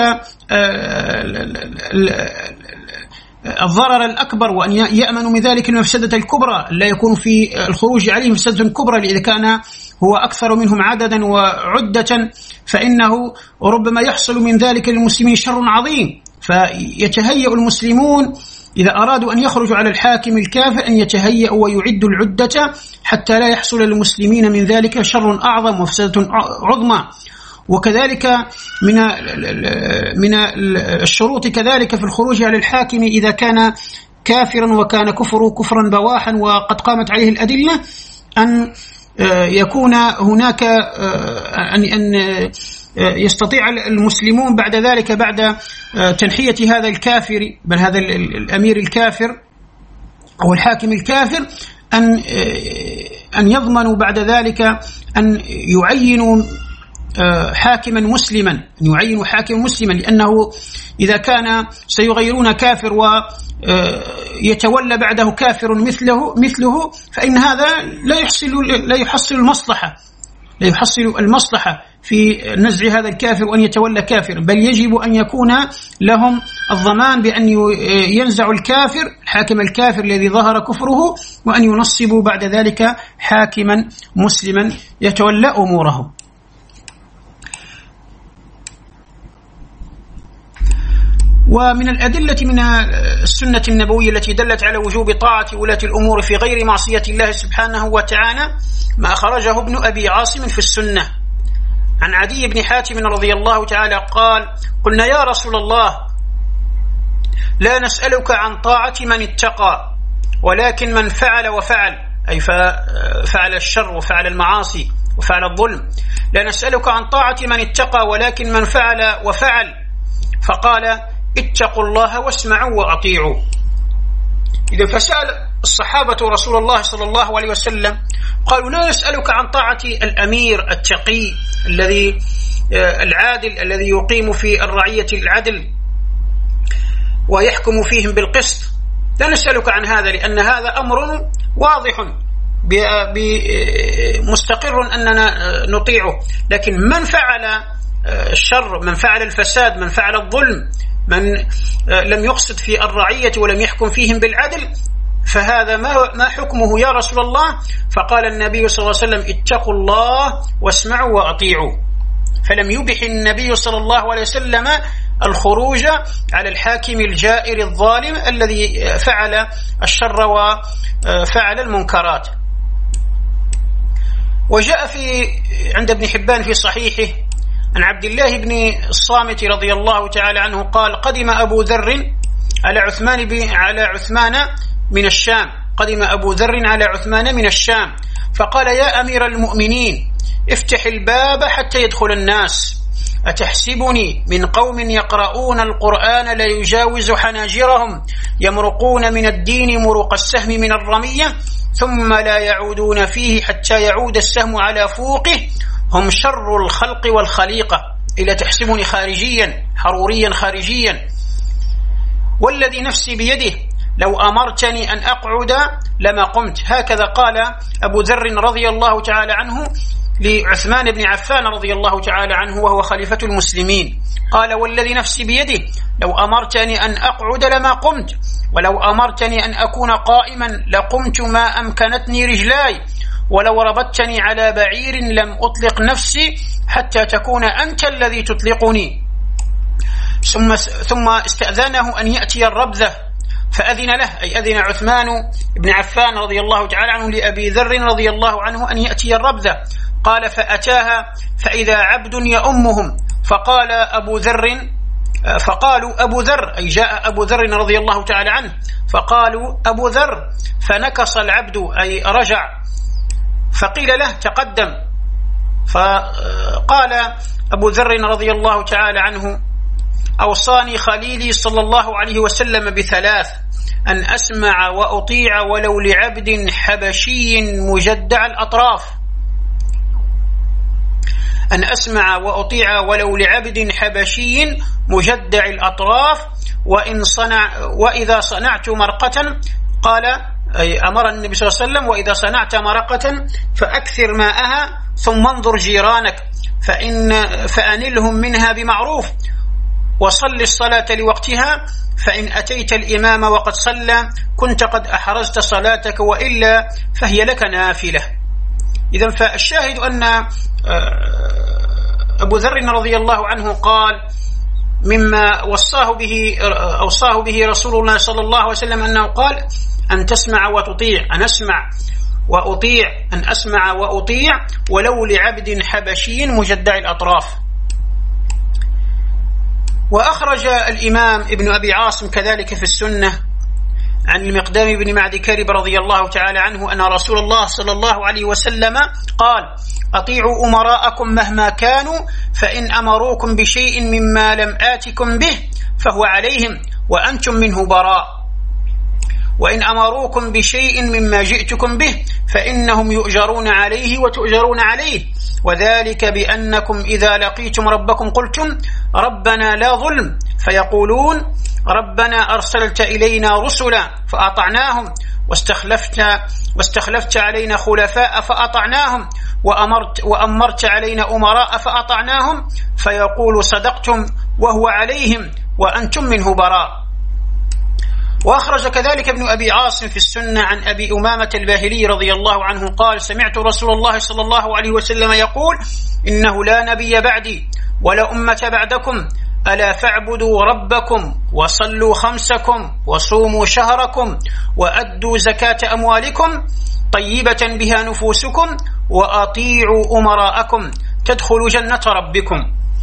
الضرر الأكبر، وأن يأمنوا من ذلك المفسدة الكبرى، لا يكون في الخروج عليهم مفسدة كبرى، إذا كان هو أكثر منهم عددا وعدة فإنه ربما يحصل من ذلك للمسلمين شر عظيم. فيتهيأ المسلمون إذا أرادوا أن يخرجوا على الحاكم الكافر أن يتهيأوا ويعدوا العدة حتى لا يحصل للمسلمين من ذلك شر أعظم ومفسدة عظمى. وكذلك من الشروط كذلك في الخروج على الحاكم إذا كان كافرا وكان كفره كفرا بواحا وقد قامت عليه الأدلة، أن يكون هناك أن يستطيع المسلمون بعد ذلك، بعد تنحية هذا الكافر بل هذا الأمير الكافر أو الحاكم الكافر، أن يضمنوا بعد ذلك أن يعينوا حاكما مسلما، أن يعينوا حاكما مسلما، لأنه إذا كان سيغيرون كافر ويتولى بعده كافر مثله فإن هذا لا يحصل المصلحة في نزع هذا الكافر وأن يتولى كافر، بل يجب أن يكون لهم الضمان بأن ينزعوا الكافر الحاكم الكافر الذي ظهر كفره، وأن ينصبوا بعد ذلك حاكما مسلما يتولى أموره. ومن الأدلة من السنة النبوية التي دلت على وجوب طاعة ولاة الأمور في غير معصية الله سبحانه وتعالى ما أخرجه ابن أبي عاصم في السنة عن عدي بن حاتم رضي الله تعالى قال: قلنا يا رسول الله لا نسألك عن طاعة من اتقى ولكن من فعل وفعل، أي فعل الشر وفعل المعاصي وفعل الظلم. لا نسألك عن طاعة من اتقى ولكن من فعل وفعل. فقال: اتقوا الله واسمعوا وأطيعوا. إذا فسأل الصحابة رسول الله صلى الله عليه وسلم قالوا: لا نسألك عن طاعة الأمير التقي الذي العادل الذي يقيم في الرعية العدل ويحكم فيهم بالقسط، لا نسألك عن هذا لأن هذا أمر واضح مستقر أننا نطيعه. لكن من فعل الشر، من فعل الفساد، من فعل الظلم، من لم يقصد في الرعية ولم يحكم فيهم بالعدل، فهذا ما حكمه يا رسول الله؟ فقال النبي صلى الله عليه وسلم: اتقوا الله واسمعوا وأطيعوا. فلم يبح النبي صلى الله عليه وسلم الخروج على الحاكم الجائر الظالم الذي فعل الشر وفعل المنكرات. وجاء عند ابن حبان في صحيحه عن عبد الله بن الصامت رضي الله تعالى عنه قال: قدم أبو ذر على عثمان من الشام. قدم أبو ذر على عثمان من الشام فقال: يا أمير المؤمنين افتح الباب حتى يدخل الناس، أتحسبني من قوم يقرؤون القرآن لا يجاوز حناجرهم يمرقون من الدين مروق السهم من الرمية ثم لا يعودون فيه حتى يعود السهم على فوقه، هم شر الخلق والخليقة، إلى تحسبني خارجيا حروريا خارجيا، والذي نفسي بيده لو أمرتني أن أقعد لما قمت. هكذا قال أبو ذر رضي الله تعالى عنه لعثمان بن عفان رضي الله تعالى عنه وهو خليفة المسلمين، قال: والذي نفسي بيده لو أمرتني أن أقعد لما قمت، ولو أمرتني أن أكون قائما لقمت ما أمكنتني رجلاي، ولو ربطتني على بعير لم أطلق نفسي حتى تكون أنت الذي تطلقني. ثم استأذنه أن يأتي الربذة فأذن له، أي أذن عثمان بن عفان رضي الله تعالى عنه لأبي ذر رضي الله عنه أن يأتي الربذة. قال: فأتاها فإذا عبد يؤمهم، فقالوا أبو ذر، أي جاء أبو ذر رضي الله تعالى عنه، فقالوا أبو ذر، فنكص العبد أي رجع، فقيل له تقدم، فقال أبو ذر رضي الله تعالى عنه: أوصاني خليلي صلى الله عليه وسلم بثلاث: أن أسمع وأطيع ولو لعبد حبشي مجدع الأطراف، أن أسمع وأطيع ولو لعبد حبشي مجدع الأطراف، وإذا صنعت مرقة، قال أي أمر النبي صلى الله عليه وسلم: وإذا صنعت مرقة فأكثر ماءها ثم انظر جيرانك فأنلهم منها بمعروف، وصل الصلاة لوقتها، فإن أتيت الإمام وقد صلى كنت قد أحرزت صلاتك، وإلا فهي لك نافلة. إذن فالشاهد أن أبو ذر رضي الله عنه قال مما أوصاه به رسول الله صلى الله عليه وسلم أنه قال: أن تسمع وتطيع، أن أسمع وأطيع، أن أسمع وأطيع ولو لعبد حبشي مجدع الأطراف. وأخرج الإمام ابن أبي عاصم كذلك في السنة عن المقدام بن معد كرب رضي الله تعالى عنه أن رسول الله صلى الله عليه وسلم قال: أطيعوا أمراءكم مهما كانوا، فإن أمروكم بشيء مما لم آتكم به فهو عليهم وأنتم منه براء، وإن أمروكم بشيء مما جئتكم به فإنهم يؤجرون عليه وتؤجرون عليه، وذلك بأنكم إذا لقيتم ربكم قلتم ربنا لا ظلم، فيقولون ربنا أرسلت إلينا رسلا فأطعناهم، واستخلفت علينا خلفاء فأطعناهم، وأمرت علينا أمراء فأطعناهم، فيقول صدقتم وهو عليهم وأنتم منه براء. وأخرج كذلك ابن أبي عاصم في السنة عن أبي أمامة الباهلي رضي الله عنه قال: سمعت رسول الله صلى الله عليه وسلم يقول: إنه لا نبي بعدي ولا أمة بعدكم ألا فاعبدوا ربكم وصلوا خمسكم وصوموا شهركم وأدوا زكاة أموالكم طيبة بها نفوسكم وأطيعوا أمراءكم تدخلوا جنة ربكم.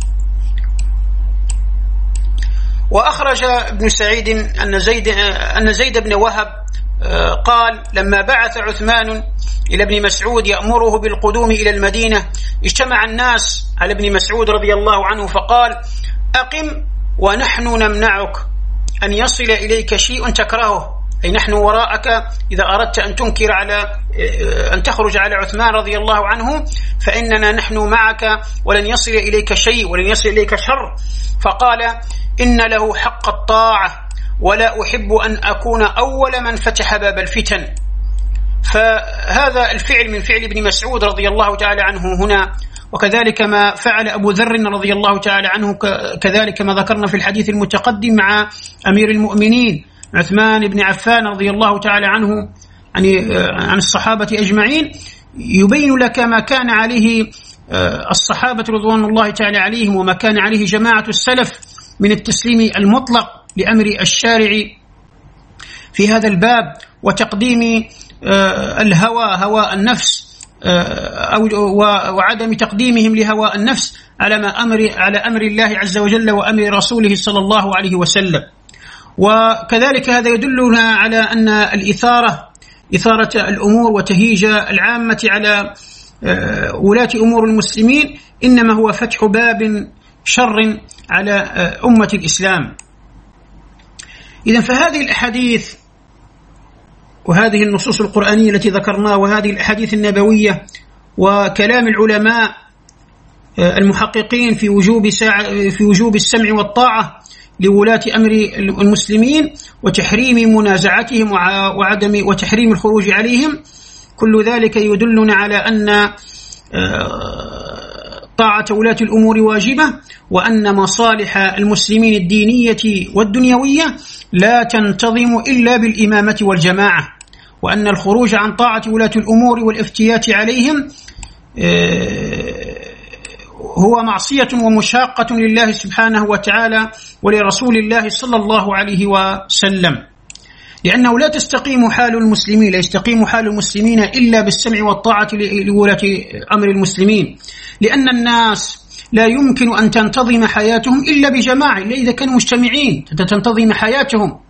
وأخرج ابن سعيد أن زيد بن وهب قال لما بعث عثمان إلى ابن مسعود يأمره بالقدوم إلى المدينة اجتمع الناس على ابن مسعود رضي الله عنه فقال أقم ونحن نمنعك أن يصل إليك شيء تكرهه، أي نحن وراءك إذا أردت أن تخرج على عثمان رضي الله عنه فإننا نحن معك ولن يصل إليك شيء ولن يصل إليك شر. فقال إن له حق الطاعة ولا أحب أن أكون أول من فتح باب الفتن. فهذا الفعل من فعل ابن مسعود رضي الله تعالى عنه هنا، وكذلك ما فعل أبو ذر رضي الله تعالى عنه، كذلك ما ذكرنا في الحديث المتقدم مع أمير المؤمنين عثمان بن عفان رضي الله تعالى عنه عن الصحابة أجمعين، يبين لك ما كان عليه الصحابة رضوان الله تعالى عليهم وما كان عليه جماعة السلف من التسليم المطلق لأمر الشارع في هذا الباب، وتقديم هوى النفس وعدم تقديمهم لهوى النفس على أمر الله عز وجل وأمر رسوله صلى الله عليه وسلم. وكذلك هذا يدلنا على أن إثارة الأمور وتهيج العامة على ولاة أمور المسلمين إنما هو فتح باب شر على أمة الإسلام. إذن فهذه الأحاديث وهذه النصوص القرآنية التي ذكرناها وهذه الأحاديث النبوية وكلام العلماء المحققين في وجوب السمع والطاعة لولاة أمر المسلمين وتحريم منازعتهم وتحريم الخروج عليهم، كل ذلك يدلنا على أن طاعة ولاة الأمور واجبة، وأن مصالح المسلمين الدينية والدنيوية لا تنتظم إلا بالإمامة والجماعة، وأن الخروج عن طاعة ولاة الأمور والافتيات عليهم هو معصية ومشاقة لله سبحانه وتعالى ولرسول الله صلى الله عليه وسلم، لأنه لا يستقيم حال المسلمين إلا بالسمع والطاعة لولاة أمر المسلمين، لأن الناس لا يمكن أن تنتظم حياتهم إلا بجماعة، إلا إذا كانوا مجتمعين تنتظم حياتهم،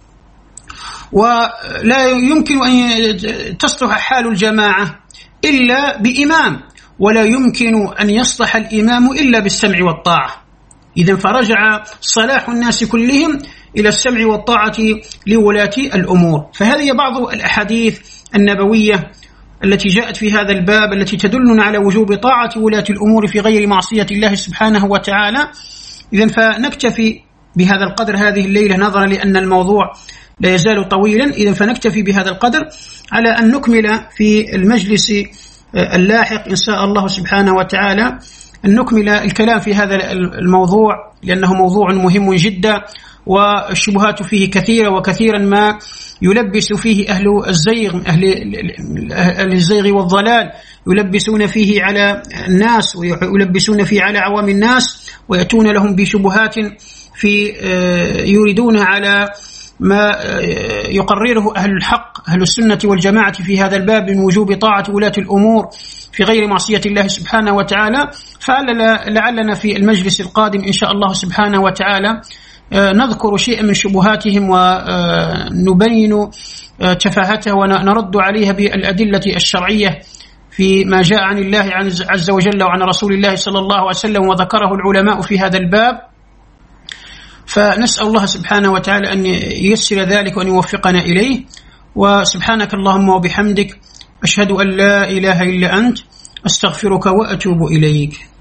ولا يمكن أن تصلح حال الجماعة إلا بإمام، ولا يمكن أن يصلح الإمام إلا بالسمع والطاعة. إذن فرجع صلاح الناس كلهم إلى السمع والطاعة لولاة الأمور. فهذه بعض الأحاديث النبوية التي جاءت في هذا الباب التي تدلنا على وجوب طاعة ولاة الأمور في غير معصية الله سبحانه وتعالى. إذن فنكتفي بهذا القدر هذه الليلة نظرا لأن الموضوع لا يزال طويلا. إذن فنكتفي بهذا القدر على أن نكمل في المجلس اللاحق إن شاء الله سبحانه وتعالى، أن نكمل الكلام في هذا الموضوع لأنه موضوع مهم جدا، والشبهات فيه كثيرة، وكثيرا ما يلبس فيه أهل الزيغ والضلال، يلبسون فيه على الناس ويلبسون فيه على عوام الناس، ويأتون لهم بشبهات يريدون على ما يقرره أهل الحق أهل السنة والجماعة في هذا الباب من وجوب طاعة ولاة الأمور في غير معصية الله سبحانه وتعالى. فلعلنا في المجلس القادم إن شاء الله سبحانه وتعالى نذكر شيئا من شبهاتهم ونبين تفاهته ونرد عليها بالأدلة الشرعية في ما جاء عن الله عز وجل وعن رسول الله صلى الله عليه وسلم وذكره العلماء في هذا الباب. فنسأل الله سبحانه وتعالى أن ييسر ذلك وأن يوفقنا إليه. وسبحانك اللهم وبحمدك أشهد أن لا إله إلا أنت أستغفرك وأتوب إليك.